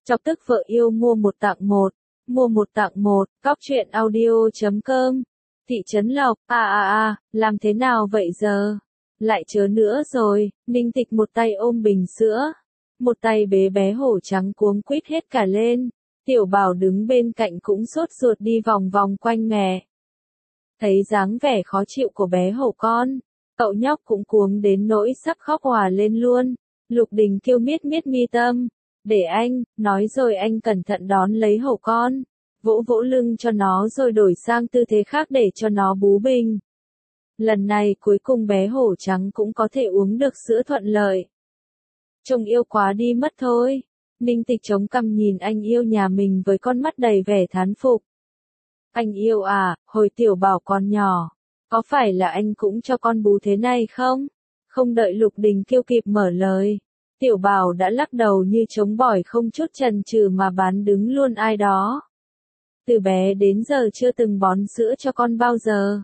Chọc tức vợ yêu mua một tặng một. Mua một tặng một, cóc truyện audio.com. Thị trấn Lộc, làm thế nào vậy giờ? Lại chớ nữa rồi, Ninh Tịch một tay ôm bình sữa, một tay bế bé hổ trắng cuống quýt hết cả lên. Tiểu Bảo đứng bên cạnh cũng sốt ruột đi vòng vòng quanh mẹ. Thấy dáng vẻ khó chịu của bé hổ con, cậu nhóc cũng cuống đến nỗi sắp khóc òa lên luôn. Lục Đình kêu miết miết mi tâm. Để anh, nói rồi anh cẩn thận đón lấy hổ con, vỗ vỗ lưng cho nó rồi đổi sang tư thế khác để cho nó bú bình. Lần này cuối cùng bé hổ trắng cũng có thể uống được sữa thuận lợi. Trông yêu quá đi mất thôi. Ninh Tịch chống cằm nhìn anh yêu nhà mình với con mắt đầy vẻ thán phục. Anh yêu à, hồi Tiểu Bảo còn nhỏ, có phải là anh cũng cho con bú thế này không? Không đợi Lục Đình kêu kịp mở lời, Tiểu Bảo đã lắc đầu như trống bỏi không chút chần chừ mà bán đứng luôn ai đó. Từ bé đến giờ chưa từng bón sữa cho con bao giờ.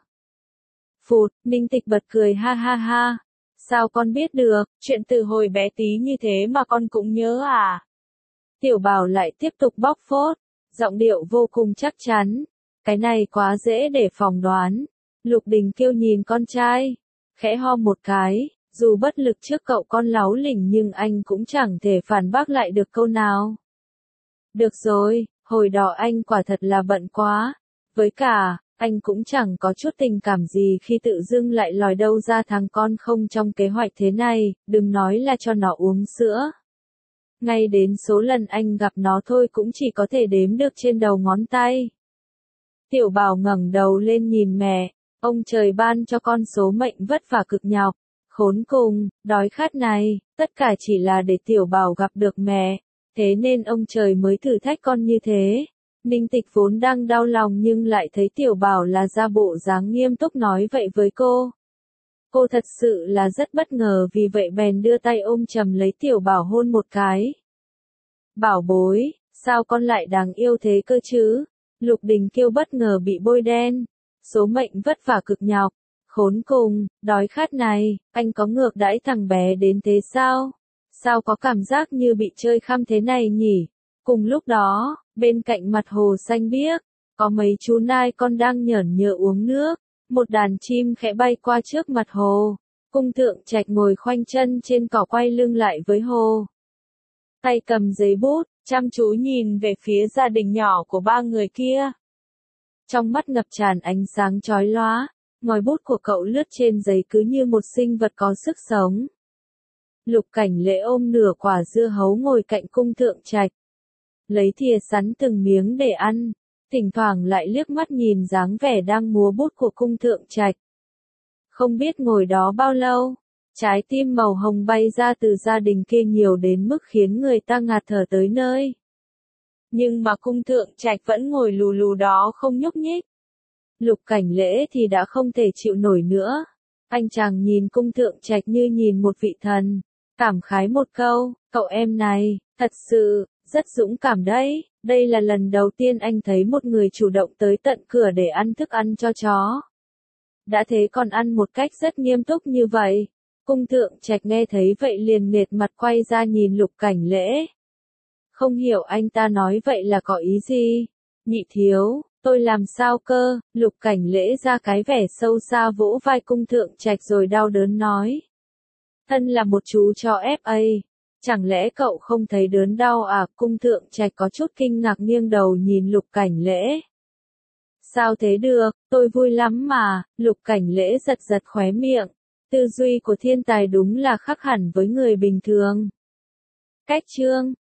Phụt, Ninh Tịch bật cười ha ha ha. Sao con biết được, chuyện từ hồi bé tí như thế mà con cũng nhớ à? Tiểu Bảo lại tiếp tục bóc phốt, giọng điệu vô cùng chắc chắn. Cái này quá dễ để phỏng đoán. Lục Đình kêu nhìn con trai, khẽ ho một cái, dù bất lực trước cậu con láu lỉnh nhưng anh cũng chẳng thể phản bác lại được câu nào. Được rồi, hồi đó anh quả thật là bận quá. Với cả, anh cũng chẳng có chút tình cảm gì khi tự dưng lại lòi đâu ra thằng con không trong kế hoạch thế này, đừng nói là cho nó uống sữa. Ngay đến số lần anh gặp nó thôi cũng chỉ có thể đếm được trên đầu ngón tay. Tiểu Bảo ngẩng đầu lên nhìn mẹ, ông trời ban cho con số mệnh vất vả cực nhọc, khốn cùng, đói khát này, tất cả chỉ là để Tiểu Bảo gặp được mẹ, thế nên ông trời mới thử thách con như thế. Ninh Tịch vốn đang đau lòng nhưng lại thấy Tiểu Bảo là ra bộ dáng nghiêm túc nói vậy với cô. Cô thật sự là rất bất ngờ vì vậy bèn đưa tay ôm chầm lấy Tiểu Bảo hôn một cái. Bảo bối, sao con lại đáng yêu thế cơ chứ? Lục Đình kêu bất ngờ bị bôi đen. Số mệnh vất vả cực nhọc, khốn cùng, đói khát này, anh có ngược đãi thằng bé đến thế sao? Sao có cảm giác như bị chơi khăm thế này nhỉ? Cùng lúc đó, bên cạnh mặt hồ xanh biếc, có mấy chú nai con đang nhởn nhơ uống nước. Một đàn chim khẽ bay qua trước mặt hồ. Cung Thượng Trạch ngồi khoanh chân trên cỏ quay lưng lại với hồ. Tay cầm giấy bút, chăm chú nhìn về phía gia đình nhỏ của ba người kia. Trong mắt ngập tràn ánh sáng chói lóa, ngòi bút của cậu lướt trên giấy cứ như một sinh vật có sức sống. Lục Cảnh Lễ ôm nửa quả dưa hấu ngồi cạnh Cung Thượng Trạch. Lấy thìa sắn từng miếng để ăn, thỉnh thoảng lại liếc mắt nhìn dáng vẻ đang múa bút của Cung Thượng Trạch. Không biết ngồi đó bao lâu, trái tim màu hồng bay ra từ gia đình kia nhiều đến mức khiến người ta ngạt thở tới nơi. Nhưng mà Cung Thượng Trạch vẫn ngồi lù lù đó không nhúc nhích. Lục Cảnh Lễ thì đã không thể chịu nổi nữa. Anh chàng nhìn Cung Thượng Trạch như nhìn một vị thần, cảm khái một câu, cậu em này, thật sự, rất dũng cảm đấy. Đây là lần đầu tiên anh thấy một người chủ động tới tận cửa để ăn thức ăn cho chó. Đã thế còn ăn một cách rất nghiêm túc như vậy. Cung Thượng Trạch nghe thấy vậy liền nệt mặt quay ra nhìn Lục Cảnh Lễ. Không hiểu anh ta nói vậy là có ý gì? Nhị thiếu, tôi làm sao cơ? Lục Cảnh Lễ ra cái vẻ sâu xa vỗ vai Cung Thượng Trạch rồi đau đớn nói. Thân là một chú chó FA, chẳng lẽ cậu không thấy đớn đau à? Cung Thượng Trạch có chút kinh ngạc nghiêng đầu nhìn Lục Cảnh Lễ. Sao thế được, tôi vui lắm mà. Lục Cảnh Lễ giật giật khóe miệng. Tư duy của thiên tài đúng là khác hẳn với người bình thường. Cách chương